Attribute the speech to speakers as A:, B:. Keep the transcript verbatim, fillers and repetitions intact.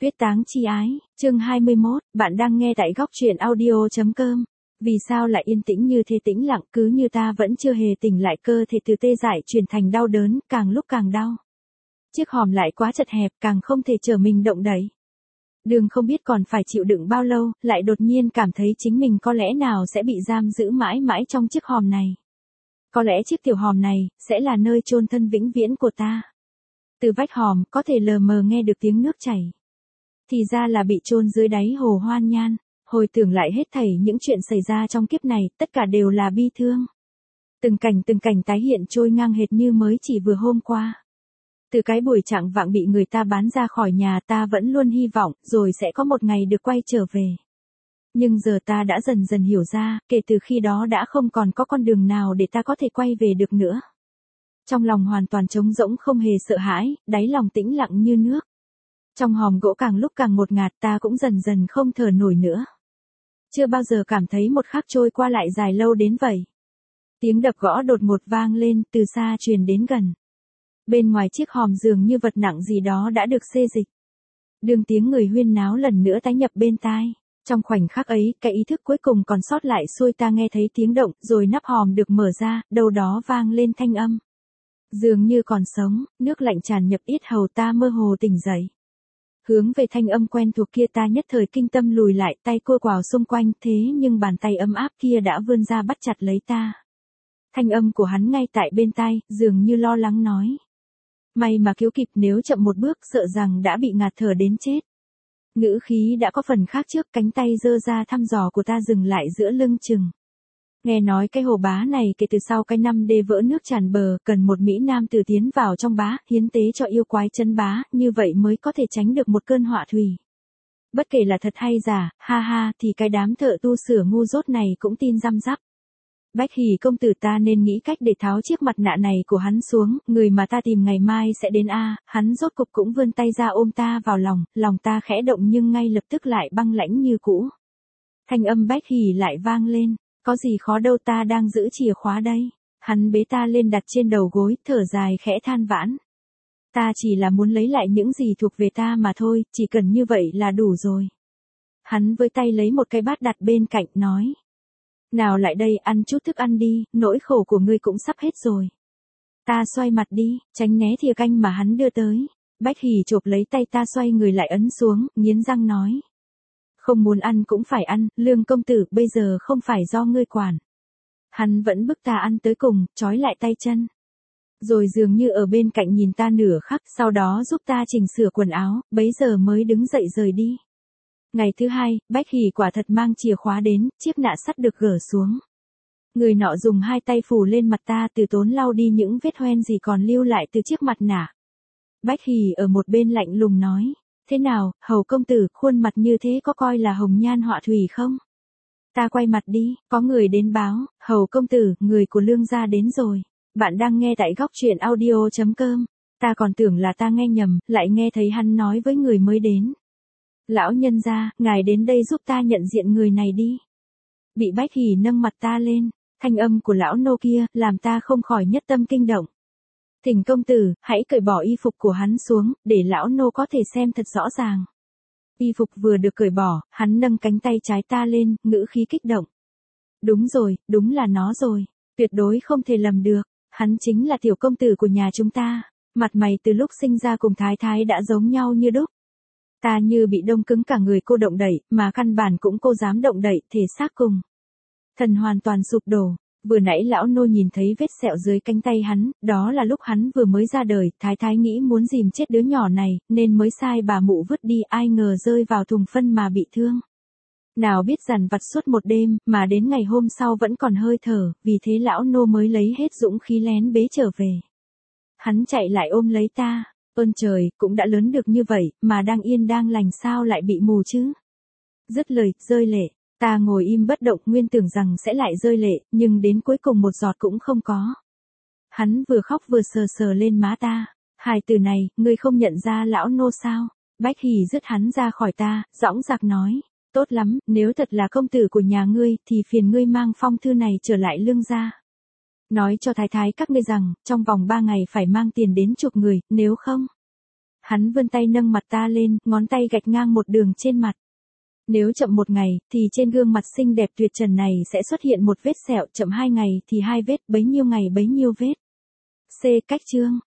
A: Tuyết táng chi ái, chương hai mươi mốt, bạn đang nghe tại góc truyện audio.com. Vì sao lại yên tĩnh như thế, tĩnh lặng, cứ như ta vẫn chưa hề tỉnh lại, cơ thể từ tê dại chuyển thành đau đớn, càng lúc càng đau. Chiếc hòm lại quá chật hẹp, càng không thể chở mình động đậy. Đường không biết còn phải chịu đựng bao lâu, lại đột nhiên cảm thấy chính mình có lẽ nào sẽ bị giam giữ mãi mãi trong chiếc hòm này. Có lẽ chiếc tiểu hòm này, sẽ là nơi chôn thân vĩnh viễn của ta. Từ vách hòm, có thể lờ mờ nghe được tiếng nước chảy. Thì ra là bị chôn dưới đáy hồ Hoan Nhan. Hồi tưởng lại hết thảy những chuyện xảy ra trong kiếp này, tất cả đều là bi thương. Từng cảnh từng cảnh tái hiện trôi ngang hệt như mới chỉ vừa hôm qua. Từ cái buổi trạng vạng bị người ta bán ra khỏi nhà, ta vẫn luôn hy vọng, rồi sẽ có một ngày được quay trở về. Nhưng giờ ta đã dần dần hiểu ra, kể từ khi đó đã không còn có con đường nào để ta có thể quay về được nữa. Trong lòng hoàn toàn trống rỗng, không hề sợ hãi, đáy lòng tĩnh lặng như nước. Trong hòm gỗ càng lúc càng ngột ngạt, ta cũng dần dần không thở nổi nữa. Chưa bao giờ cảm thấy một khắc trôi qua lại dài lâu đến vậy. Tiếng đập gõ đột ngột vang lên, từ xa truyền đến gần. Bên ngoài chiếc hòm dường như vật nặng gì đó đã được xê dịch. Đường tiếng người huyên náo lần nữa tái nhập bên tai. Trong khoảnh khắc ấy, cái ý thức cuối cùng còn sót lại xuôi, ta nghe thấy tiếng động, rồi nắp hòm được mở ra, đâu đó vang lên thanh âm. Dường như còn sống, nước lạnh tràn nhập yết hầu, ta mơ hồ tỉnh dậy. Hướng về thanh âm quen thuộc kia, ta nhất thời kinh tâm lùi lại, tay cua quào xung quanh, thế nhưng bàn tay ấm áp kia đã vươn ra bắt chặt lấy ta. Thanh âm của hắn ngay tại bên tai, dường như lo lắng nói. May mà cứu kịp, nếu chậm một bước sợ rằng đã bị ngạt thở đến chết. Ngữ khí đã có phần khác trước, cánh tay giơ ra thăm dò của ta dừng lại giữa lưng chừng. Nghe nói cái hồ bá này kể từ sau cái năm đê vỡ nước tràn bờ, cần một mỹ nam tử tiến vào trong bá, hiến tế cho yêu quái chân bá, như vậy mới có thể tránh được một cơn họa thủy. Bất kể là thật hay giả, ha ha, thì cái đám thợ tu sửa ngu dốt này cũng tin răm rắp. Bách Hỉ công tử, ta nên nghĩ cách để tháo chiếc mặt nạ này của hắn xuống, người mà ta tìm ngày mai sẽ đến a. Hắn rốt cục cũng vươn tay ra ôm ta vào lòng, lòng ta khẽ động nhưng ngay lập tức lại băng lãnh như cũ. Thanh âm Bách Hỉ lại vang lên. Có gì khó đâu, ta đang giữ chìa khóa đây. Hắn bế ta lên đặt trên đầu gối, thở dài khẽ than vãn. Ta chỉ là muốn lấy lại những gì thuộc về ta mà thôi, chỉ cần như vậy là đủ rồi. Hắn với tay lấy một cái bát đặt bên cạnh, nói. Nào lại đây, ăn chút thức ăn đi, nỗi khổ của ngươi cũng sắp hết rồi. Ta xoay mặt đi, tránh né thìa canh mà hắn đưa tới. Bách Hỉ chộp lấy tay ta, xoay người lại ấn xuống, nghiến răng nói. Không muốn ăn cũng phải ăn, Lương công tử, bây giờ không phải do ngươi quản. Hắn vẫn bức ta ăn tới cùng, trói lại tay chân. Rồi dường như ở bên cạnh nhìn ta nửa khắc, sau đó giúp ta chỉnh sửa quần áo, bấy giờ mới đứng dậy rời đi. Ngày thứ hai, Bách Hỉ quả thật mang chìa khóa đến, chiếc nạ sắt được gỡ xuống. Người nọ dùng hai tay phủ lên mặt ta, từ tốn lau đi những vết hoen gì còn lưu lại từ chiếc mặt nạ. Bách Hỉ ở một bên lạnh lùng nói. Thế nào, hầu công tử, khuôn mặt như thế có coi là hồng nhan họa thủy không? Ta quay mặt đi, có người đến báo, hầu công tử, người của Lương gia đến rồi. Bạn đang nghe tại góc truyện audio.com. Ta còn tưởng là ta nghe nhầm, lại nghe thấy hắn nói với người mới đến. Lão nhân gia, ngài đến đây giúp ta nhận diện người này đi. Bị Bách Hỉ nâng mặt ta lên, thanh âm của lão nô kia, làm ta không khỏi nhất tâm kinh động. Thỉnh công tử, hãy cởi bỏ y phục của hắn xuống, để lão nô có thể xem thật rõ ràng. Y phục vừa được cởi bỏ, hắn nâng cánh tay trái ta lên, ngữ khí kích động. Đúng rồi, đúng là nó rồi. Tuyệt đối không thể lầm được. Hắn chính là tiểu công tử của nhà chúng ta. Mặt mày từ lúc sinh ra cùng thái thái đã giống nhau như đúc. Ta như bị đông cứng cả người, cô động đậy, mà căn bản cũng cô dám động đậy, thể xác cùng. Thần hoàn toàn sụp đổ. Vừa nãy lão nô nhìn thấy vết sẹo dưới cánh tay hắn, đó là lúc hắn vừa mới ra đời, thái thái nghĩ muốn dìm chết đứa nhỏ này, nên mới sai bà mụ vứt đi, ai ngờ rơi vào thùng phân mà bị thương. Nào biết dằn vặt suốt một đêm, mà đến ngày hôm sau vẫn còn hơi thở, vì thế lão nô mới lấy hết dũng khí lén bế trở về. Hắn chạy lại ôm lấy ta, ơn trời, cũng đã lớn được như vậy, mà đang yên đang lành sao lại bị mù chứ? Dứt lời, rơi lệ. Ta ngồi im bất động, nguyên tưởng rằng sẽ lại rơi lệ, nhưng đến cuối cùng một giọt cũng không có. Hắn vừa khóc vừa sờ sờ lên má ta. Hai từ này, ngươi không nhận ra lão nô sao? Bách Hỉ dứt hắn ra khỏi ta, dõng dạc nói. Tốt lắm, nếu thật là công tử của nhà ngươi, thì phiền ngươi mang phong thư này trở lại Lương gia. Nói cho thái thái các ngươi rằng, trong vòng ba ngày phải mang tiền đến chục người, nếu không. Hắn vươn tay nâng mặt ta lên, ngón tay gạch ngang một đường trên mặt. Nếu chậm một ngày, thì trên gương mặt xinh đẹp tuyệt trần này sẽ xuất hiện một vết sẹo, chậm hai ngày thì hai vết, bấy nhiêu ngày bấy nhiêu vết. C. Cách chương.